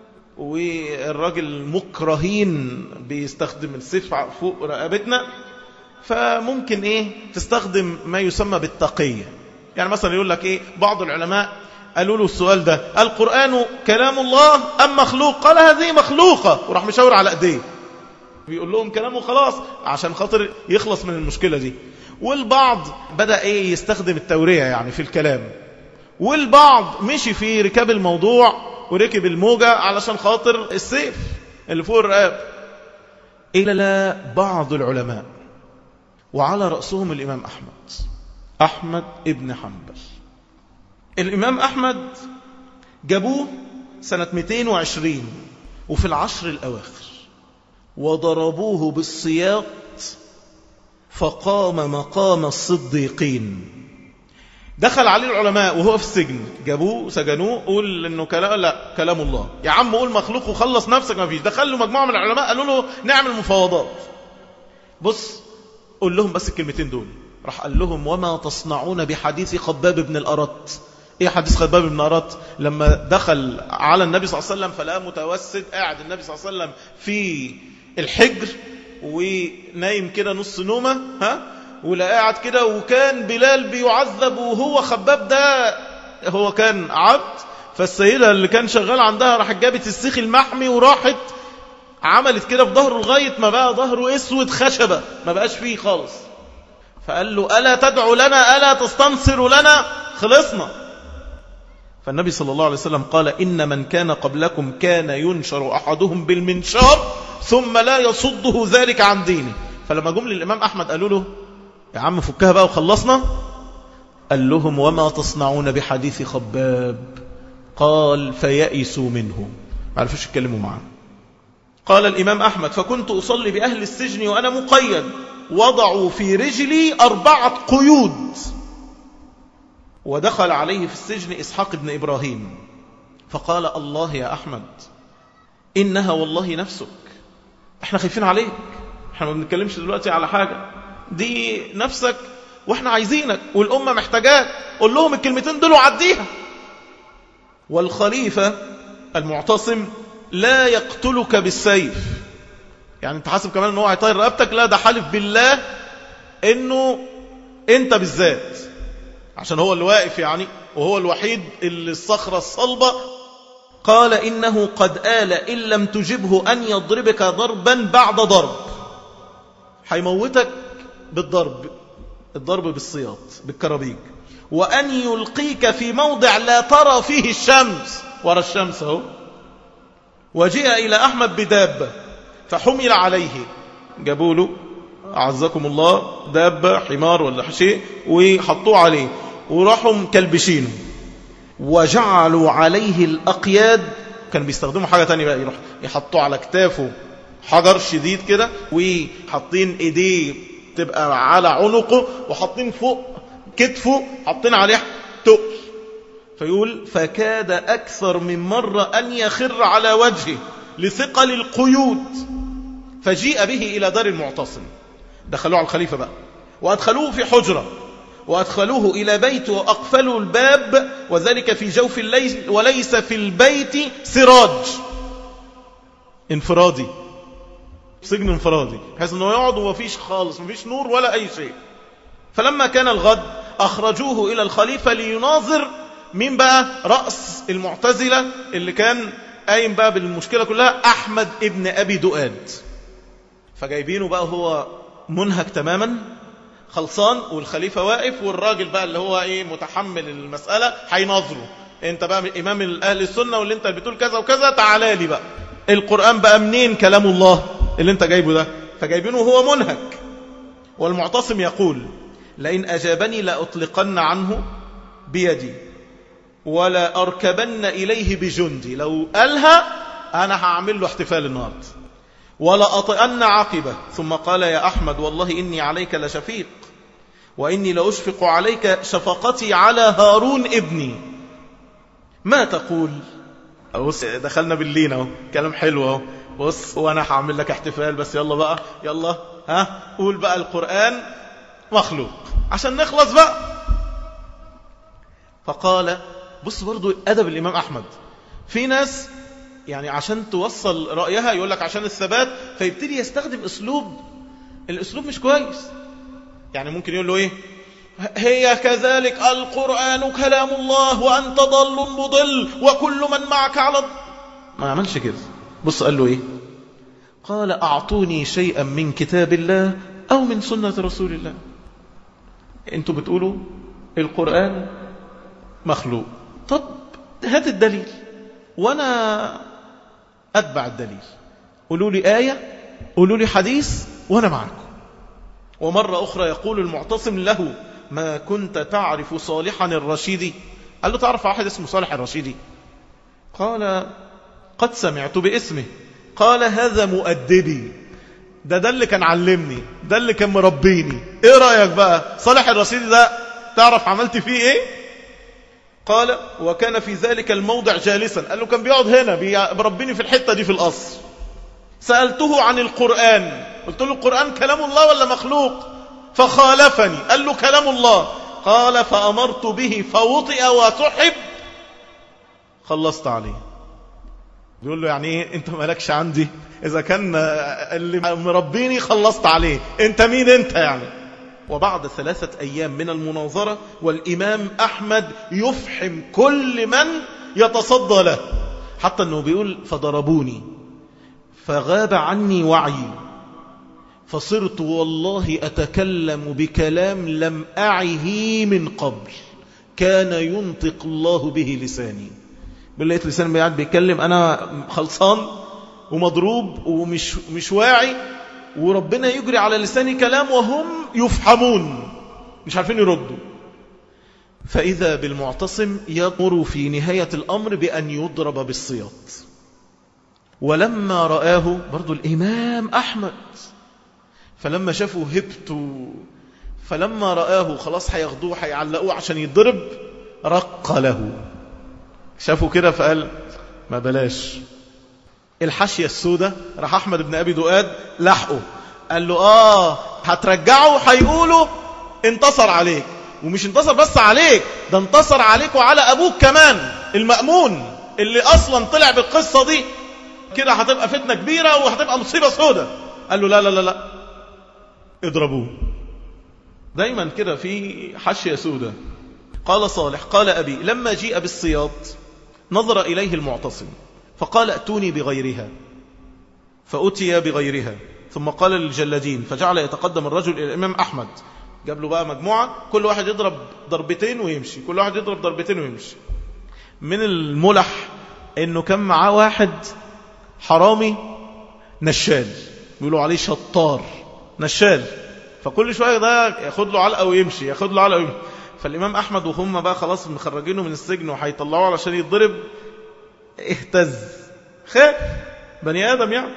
والراجل مكرهين بيستخدم السيف فوق رقبتنا، فممكن ايه تستخدم ما يسمى بالتقية. يعني مثلا يقول لك ايه، بعض العلماء قالوا له السؤال ده: القرآن كلام الله أم مخلوق؟ قال هذه مخلوقة، وراح مشاور على ايديه بيقول لهم كلامه خلاص عشان خاطر يخلص من المشكلة دي. والبعض بدأ ايه يستخدم التورية يعني في الكلام، والبعض مشي في ركاب الموضوع وركب الموجة علشان خاطر السيف اللي فوق الرقاب. إلى لا بعض العلماء وعلى رأسهم الإمام أحمد أحمد ابن حنبل. الإمام أحمد جابوه سنة مئتين وعشرين وفي العشر الأواخر، وضربوه بالسياط فقام مقام الصديقين. دخل عليه العلماء وهو في السجن، جابوه سجنوه، قول انه كلام، لا كلام الله يا عم، قول مخلوق وخلص نفسك. ما فيش. دخل له مجموعه من العلماء قالوا له نعمل مفاوضات، بص قول لهم بس الكلمتين دول. راح قال لهم: وما تصنعون بحديث خباب بن الأرت؟ ايه حديث خباب بن الأرت؟ لما دخل على النبي صلى الله عليه وسلم فلا متوسد، قاعد النبي صلى الله عليه وسلم في الحجر ونايم كده نص نومه، ها، ولا قاعد كده، وكان بلال بيعذب، وهو خباب ده هو كان عبد. فالسيدة اللي كان شغال عندها راحت جابت السيخ المحمي وراحت عملت كده بظهره لغاية ما بقى ظهره اسود خشبة، ما بقاش فيه خالص. فقال له: ألا تدعو لنا؟ ألا تستنصر لنا؟ خلصنا. فالنبي صلى الله عليه وسلم قال إن من كان قبلكم كان ينشر أحدهم بالمنشار ثم لا يصده ذلك عن دينه. فلما جم للإمام أحمد قالوا له يا عم فكها بقى وخلصنا، قال لهم وما تصنعون بحديث خباب؟ قال فيئسوا منه، ما عرفوش يتكلموا معه. قال الإمام أحمد فكنت أصلي بأهل السجن وأنا مقيد، وضعوا في رجلي أربعة قيود. ودخل عليه في السجن إسحاق بن إبراهيم فقال الله يا أحمد إنها والله نفسك، احنا خايفين عليك، احنا ما بنتكلمش دلوقتي على حاجة، دي نفسك واحنا عايزينك والأمة محتاجاك، قول لهم الكلمتين دول وعديها. والخليفة المعتصم لا يقتلك بالسيف، يعني انت حاسب كمان ان هو هيطير رقبتك، لا ده حالف بالله انه انت بالذات، عشان هو اللي واقف يعني، وهو الوحيد اللي الصخرة الصلبة. قال إنه قد آل إن لم تجبه أن يضربك ضربا بعد ضرب، هيموتك بالضرب، الضرب بالسياط بالكرابيج، وأن يلقيك في موضع لا ترى فيه الشمس، ورا الشمس اهو. وجاء إلى أحمد بدابة فحمل عليه، جابوا له أعزكم الله دابة حمار ولا شيء وحطوه عليه وراحوا كلبشينه، وجعلوا عليه الأقياد. كانوا بيستخدموا حاجة تانية بقى، يروح يحطوا على كتافه حجر شديد كده، وحطين ايديه تبقى على عنقه، وحطين فوق كتفه حطين عليه تقل. فيقول فكاد أكثر من مرة أن يخر على وجهه لثقل القيود، فجيء به إلى دار المعتصم. دخلوه على الخليفة بقى وأدخلوه في حجرة، وأدخلوه إلى بيت وأقفلوا الباب، وذلك في جوف الليل، وليس في البيت سراج، انفرادي، سجن انفرادي، بحيث أنه يقعد ومفيش خالص، مفيش نور ولا أي شيء. فلما كان الغد أخرجوه إلى الخليفة ليناظر مين بقى رأس المعتزلة اللي كان قايم بقى بالمشكلة كلها، أحمد ابن أبي دؤاد. فجايبينه بقى هو منهك تماما خلصان، والخليفة واقف، والراجل بقى اللي هو ايه متحمل المسألة هيناظره، انت بقى امام الاهل السنة واللي انت بتقول كذا وكذا، تعالى لي بقى القرآن بقى منين كلام الله اللي انت جايبه ده. فجايبينه وهو منهك، والمعتصم يقول لئن أجابني لأطلقن عنه بيدي ولا أركبن إليه بجندي، لو قالها أنا هعمل له احتفال النهارده، ولا أطئن عقبه. ثم قال يا أحمد والله إني عليك لشفيق، وإني لأشفق عليك شفقتي على هارون ابني، ما تقول؟ بص دخلنا باللين اهو، كلام حلو اهو، بص وانا هعمل لك احتفال، بس يلا بقى يلا ها قول بقى القرآن مخلوق عشان نخلص بقى. فقال بص برضو أدب الإمام أحمد، في ناس يعني عشان توصل رأيها يقول لك عشان الثبات، فيبتدي يستخدم أسلوب، الأسلوب مش كويس. يعني ممكن يقول له إيه، هي كذلك القرآن كلام الله وأنت ضل مضل وكل من معك على، ما يعملش كده. بص قال له إيه، قال أعطوني شيئا من كتاب الله أو من سنة رسول الله. أنتوا بتقولوا القرآن مخلوق، طب هات الدليل وأنا أتبع الدليل، قولوا لي آية، قولوا لي حديث، وأنا معكم. ومرة أخرى يقول المعتصم له ما كنت تعرف صالحا الرشيدي؟ قال له تعرف واحد اسمه صالح الرشيدي؟ قال قد سمعت باسمه. قال هذا مؤدبي، ده ده اللي كان علمني، ده اللي كان مربيني. ايه رأيك بقى صالح الرشيدي ده، تعرف عملت فيه ايه؟ قال وكان في ذلك الموضع جالسا، قال له كان بيقعد هنا بيربيني في الحتة دي في القصر. سألته عن القرآن، قلت له القرآن كلام الله ولا مخلوق؟ فخالفني، قال له كلام الله. قال فأمرت به فوطئ وسحب، خلصت عليه. بيقول له يعني ايه انت مالكش عندي، اذا كان اللي مربيني خلصت عليه، انت مين انت يعني؟ وبعد ثلاثة أيام من المناظرة والإمام أحمد يفحم كل من يتصدى له، حتى أنه بيقول فضربوني فغاب عني وعي، فصرت والله أتكلم بكلام لم أعه من قبل. كان ينطق الله به لساني. بلقيت لساني قاعد بيتكلم أنا خلصان ومضروب ومش مش واعي، وربنا يجري على لساني كلام وهم يفحمون مش عارفين يردوا. فإذا بالمعتصم يأمر في نهاية الأمر بأن يضرب بالسياط. ولما رآه برضو الإمام أحمد، فلما شافوا هبتوا، فلما رآه خلاص هياخدوه هيعلقوه عشان يضرب، رق له. شافوا كده فقال ما بلاش. الحاشية السوداء راح أحمد بن أبي دؤاد لحقه، قال له آه هترجعه هيقولوا انتصر عليك، ومش انتصر بس عليك، ده انتصر عليك وعلى أبوك كمان المأمون اللي أصلا طلع بالقصة دي، كده هتبقى فتنة كبيرة وهتبقى مصيبة سوداء. قال له لا لا لا لا اضربوه. دايما كده في حاشية سوداء. قال صالح قال أبي لما جيء بالسياط نظر إليه المعتصم فقال ائتوني بغيرها، فأتي بغيرها. ثم قال للجلادين، فجعل يتقدم الرجل إلى الإمام أحمد، جاب له بقى مجموعة كل واحد يضرب ضربتين ويمشي، كل واحد يضرب ضربتين ويمشي. من الملح إنه كان معاه واحد حرامي نشال، بيقولوا عليه شطار نشال، فكل شوية ده ياخد له علقة ويمشي، ياخد له علقة ويمشي. فالإمام أحمد وهم بقى خلاص مخرجينه من السجن وهيطلعوه علشان يتضرب، اهتز خاف بني آدم يعني،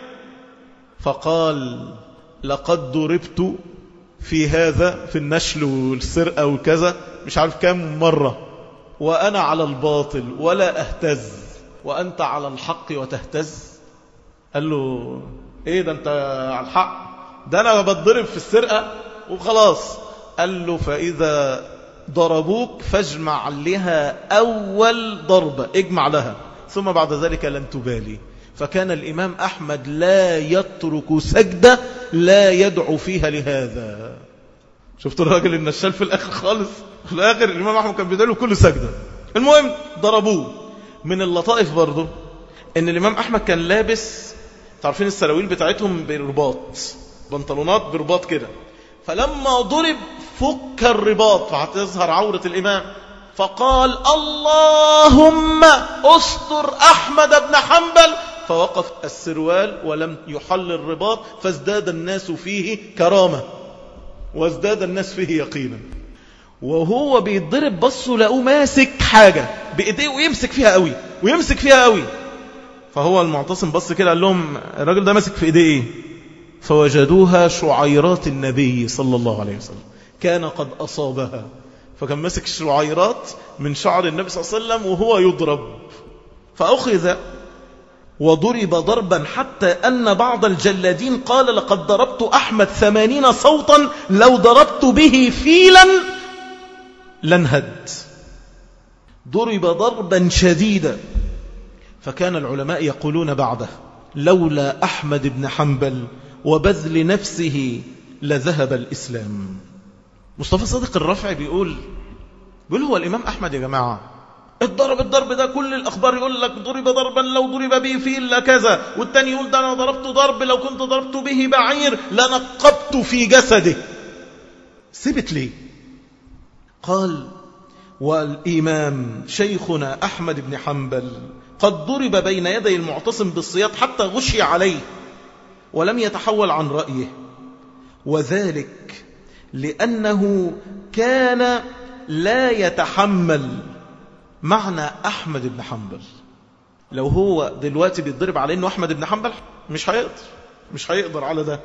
فقال لقد ضربت في هذا في النشل والسرقة وكذا مش عارف كام مرة، وأنا على الباطل ولا أهتز وأنت على الحق وتهتز. قال له إيه ده أنت على الحق، ده أنا بتضرب في السرقة وخلاص. قال له فإذا ضربوك فاجمع لها أول ضربة، اجمع لها، ثم بعد ذلك لن تبالي. فكان الإمام أحمد لا يترك سجدة لا يدعو فيها لهذا. شفت الراجل النشال في الآخر خالص، في الآخر الإمام أحمد كان بيدعو كل سجدة. المهم ضربوه. من اللطائف برضو إن الإمام أحمد كان لابس، تعرفين السراويل بتاعتهم برباط، بنطلونات برباط كده، فلما ضرب فك الرباط فهتظهر عورة الإمام، فقال اللهم أستر أحمد بن حنبل، فوقف السروال ولم يحل الرباط، فازداد الناس فيه كرامة وازداد الناس فيه يقينا. وهو بيتضرب بصوا لقوه ماسك حاجة بإيديه ويمسك فيها قوي ويمسك فيها قوي، فهو المعتصم بص كده قال لهم الراجل ده ماسك في إيديه إيه؟ فوجدوها شعيرات النبي صلى الله عليه وسلم، كان قد أصابها، فكان ماسك الشعيرات من شعر النبي صلى الله عليه وسلم وهو يضرب. فأخذ وضرب ضربا حتى أن بعض الجلادين قال لقد ضربت أحمد ثمانين صوتا لو ضربت به فيلا لانهد. ضرب ضربا شديدا. فكان العلماء يقولون بعده لولا أحمد بن حنبل وبذل نفسه لذهب الإسلام. مصطفى صادق الرافعي بيقول بيقول هو الإمام أحمد يا جماعة الضرب الضرب ده كل الأخبار يقول لك ضرب ضربا لو ضرب به فيل كذا، والتاني يقول ده أنا ضربت ضرب لو كنت ضربت به بعير لنقبت في جسده. سبت ليه؟ قال والإمام شيخنا أحمد بن حنبل قد ضرب بين يدي المعتصم بالسياط حتى غشي عليه ولم يتحول عن رأيه، وذلك لأنه كان لا يتحمل معنى أحمد بن حنبل. لو هو دلوقتي بيتضرب على أنه أحمد بن حنبل مش هيقدر مش هيقدر على ده،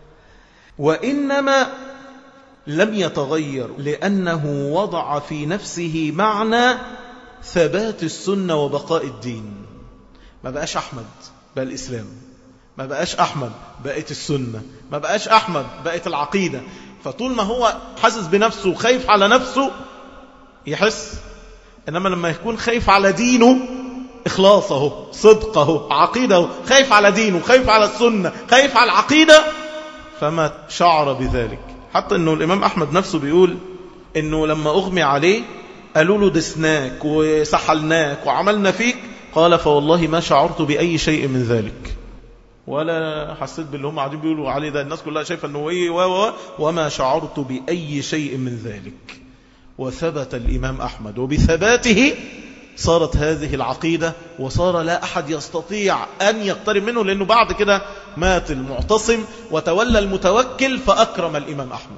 وإنما لم يتغير لأنه وضع في نفسه معنى ثبات السنة وبقاء الدين. ما بقاش أحمد بقى الإسلام، ما بقاش أحمد بقت السنة، ما بقاش أحمد بقت العقيدة. فطول ما هو حاسس بنفسه وخايف على نفسه يحس، إنما لما يكون خايف على دينه إخلاصه صدقه عقيده، خايف على دينه خايف على السنة خايف على العقيدة، فما شعر بذلك. حتى أنه الإمام أحمد نفسه بيقول أنه لما أغمي عليه قالوا له دسناك وسحلناك وعملنا فيك، قال فوالله ما شعرت بأي شيء من ذلك، ولا حسيت باللي هم قاعدين بيقولوا عليه ده الناس كلها شايفة أنه إيه و و وما شعرت بأي شيء من ذلك. وثبت الإمام أحمد، وبثباته صارت هذه العقيدة، وصار لا أحد يستطيع أن يقترب منه، لأنه بعد كده مات المعتصم وتولى المتوكل فأكرم الإمام أحمد،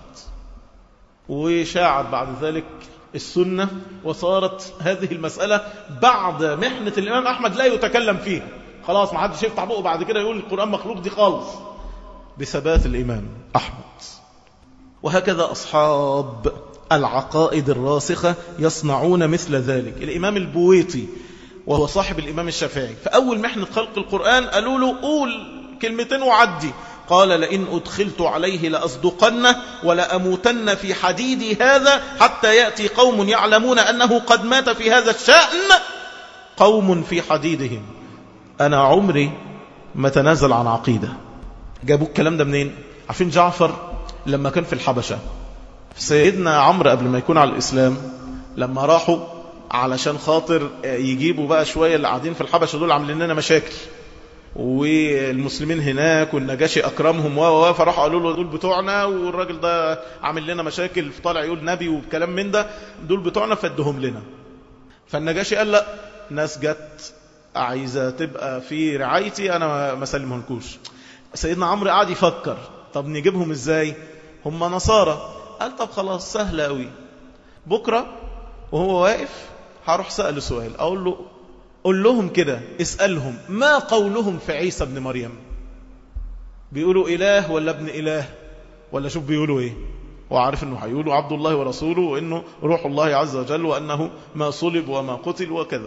وشاعت بعد ذلك السنة، وصارت هذه المسألة بعد محنة الإمام أحمد لا يتكلم فيها، خلاص ما حدش يفتح بقه بعد كده يقول القرآن مخلوق دي خالص، بثبات الإمام أحمد. وهكذا أصحاب العقائد الراسخة يصنعون مثل ذلك. الإمام البويطي وهو صاحب الإمام الشافعي، فأول محنة خلق القرآن قالوا له قول كلمتين وعدي، قال لئن أدخلت عليه لأصدقنه ولأموتن في حديدي هذا حتى يأتي قوم يعلمون أنه قد مات في هذا الشأن قوم في حديدهم. أنا عمري ما تنازل عن عقيدة. جابوا الكلام ده منين؟ عارفين جعفر لما كان في الحبشة، سيدنا عمرو قبل ما يكون على الإسلام لما راحوا علشان خاطر يجيبوا بقى شوية اللي قاعدين في الحبشة دول عاملين لنا مشاكل، والمسلمين هناك والنجاشي أكرمهم و فراحوا قالوا له دول بتوعنا، والراجل ده عامل لنا مشاكل، طالع يقول نبي وكلام من ده، دول بتوعنا فادهم لنا. فالنجاشي قال لا، ناس جت عايزة تبقى في رعايتي أنا ما سلمهنكوش. سيدنا عمرو قاعد يفكر طب نجيبهم ازاي، هم نصارى. قال طب خلاص سهل قوي، بكرة وهو واقف هروح سأله سؤال، أقول له قول لهم كده اسألهم ما قولهم في عيسى ابن مريم، بيقولوا إله ولا ابن إله ولا شوف بيقولوا إيه، وعارف أنه هيقولوا عبد الله ورسوله وأنه روح الله عز وجل وأنه ما صلب وما قتل وكذا.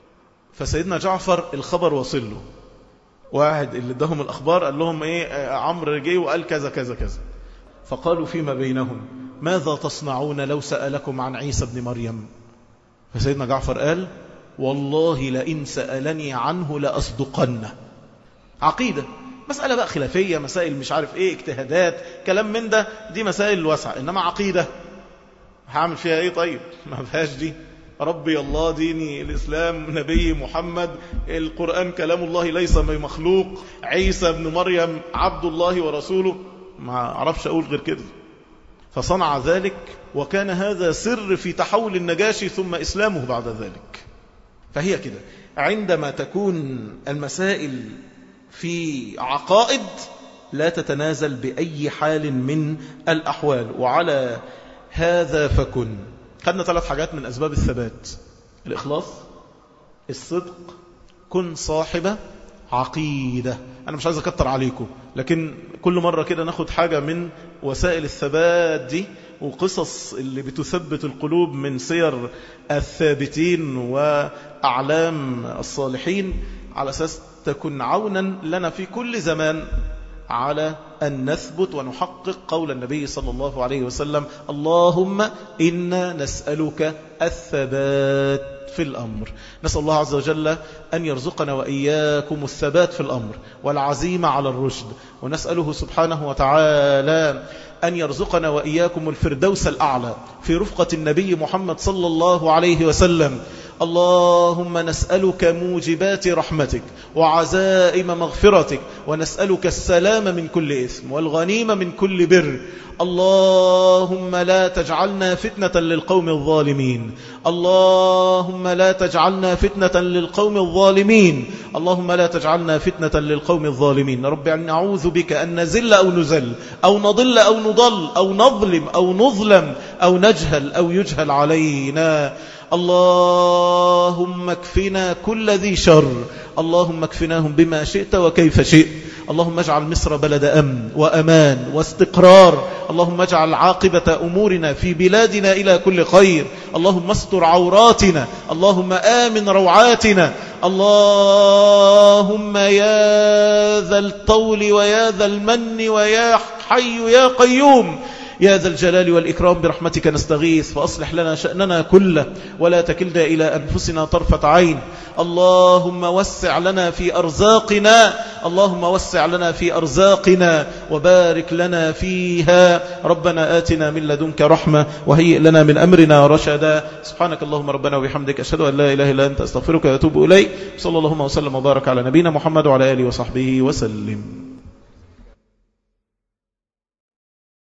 فسيدنا جعفر الخبر وصل له، واحد اللي ادهم الأخبار قال لهم إيه عمرو جه وقال كذا كذا كذا، فقالوا فيما بينهم ماذا تصنعون لو سألكم عن عيسى ابن مريم؟ فسيدنا جعفر قال والله لئن سألني عنه لأصدقنه. عقيدة، مسألة بقى خلافية، مسائل مش عارف ايه، اجتهادات، كلام من ده، دي مسائل واسعة. انما عقيدة هعمل فيها ايه؟ طيب ما فيهاش دي، ربي الله ديني الإسلام نبي محمد، القرآن كلام الله ليس بمخلوق، عيسى ابن مريم عبد الله ورسوله، ما أعرفش أقول غير كده. فصنع ذلك، وكان هذا سر في تحول النجاشي ثم إسلامه بعد ذلك. فهي كده، عندما تكون المسائل في عقائد لا تتنازل بأي حال من الأحوال. وعلى هذا فكن. خدنا ثلاث حاجات من أسباب الثبات: الإخلاص، الصدق، كن صاحب عقيدة. أنا مش عايز أكتر عليكم، لكن كل مرة كده ناخد حاجة من وسائل الثبات دي وقصص اللي بتثبت القلوب من سير الثابتين وأعلام الصالحين، على أساس تكون عونا لنا في كل زمان على أن نثبت ونحقق قول النبي صلى الله عليه وسلم: اللهم إنا نسألك الثبات في الأمر. نسأل الله عز وجل أن يرزقنا وإياكم الثبات في الأمر والعزيمة على الرشد، ونسأله سبحانه وتعالى أن يرزقنا وإياكم الفردوس الأعلى في رفقة النبي محمد صلى الله عليه وسلم. اللهم نسألك موجبات رحمتك وعزائم مغفرتك، ونسألك السلام من كل إثم والغنيمة من كل بر. اللهم لا تجعلنا فتنة للقوم الظالمين، اللهم لا تجعلنا فتنة للقوم الظالمين، اللهم لا تجعلنا فتنة للقوم الظالمين. رب نعوذ بك أن نزل أو نزل أو نضل أو نضل أو نظلم أو نظلم أو نجهل أو يجهل علينا. اللهم اكفنا كل ذي شر، اللهم اكفناهم بما شئت وكيف شئت. اللهم اجعل مصر بلد أمن وأمان واستقرار، اللهم اجعل عاقبة أمورنا في بلادنا إلى كل خير، اللهم استر عوراتنا، اللهم آمن روعاتنا، اللهم يا ذا الطول ويا ذا المن ويا حي يا قيوم يا ذا الجلال والإكرام، برحمتك نستغيث، فأصلح لنا شأننا كله ولا تكلنا إلى أنفسنا طرفة عين. اللهم وسع لنا في أرزاقنا، اللهم وسع لنا في أرزاقنا وبارك لنا فيها. ربنا آتنا من لدنك رحمة وهيئ لنا من أمرنا رشدا. سبحانك اللهم ربنا وبحمدك، أشهد أن لا إله إلا أنت، أستغفرك وأتوب إليك. صلى الله وسلم وبارك على نبينا محمد وعلى آله وصحبه وسلم.